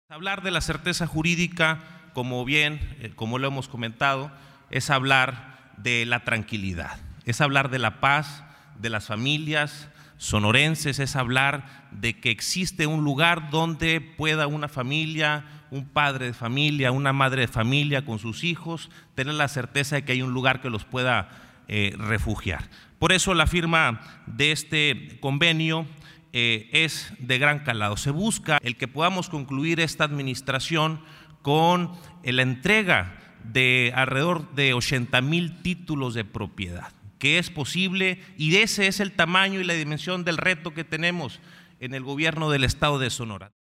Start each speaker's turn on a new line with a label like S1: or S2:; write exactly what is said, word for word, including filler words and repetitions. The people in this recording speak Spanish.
S1: Hablar de la certeza jurídica, como bien, eh, como lo hemos comentado, es hablar de la tranquilidad, es hablar de la paz de las familias sonorenses, es hablar de que existe un lugar donde pueda una familia, un padre de familia, una madre de familia con sus hijos, tener la certeza de que hay un lugar que los pueda eh, refugiar. Por eso la firma de este convenio Eh, es de gran calado. Se busca el que podamos concluir esta administración con eh, la entrega de alrededor de ochenta mil títulos de propiedad, que es posible, y ese es el tamaño y la dimensión del reto que tenemos en el gobierno del estado de Sonora.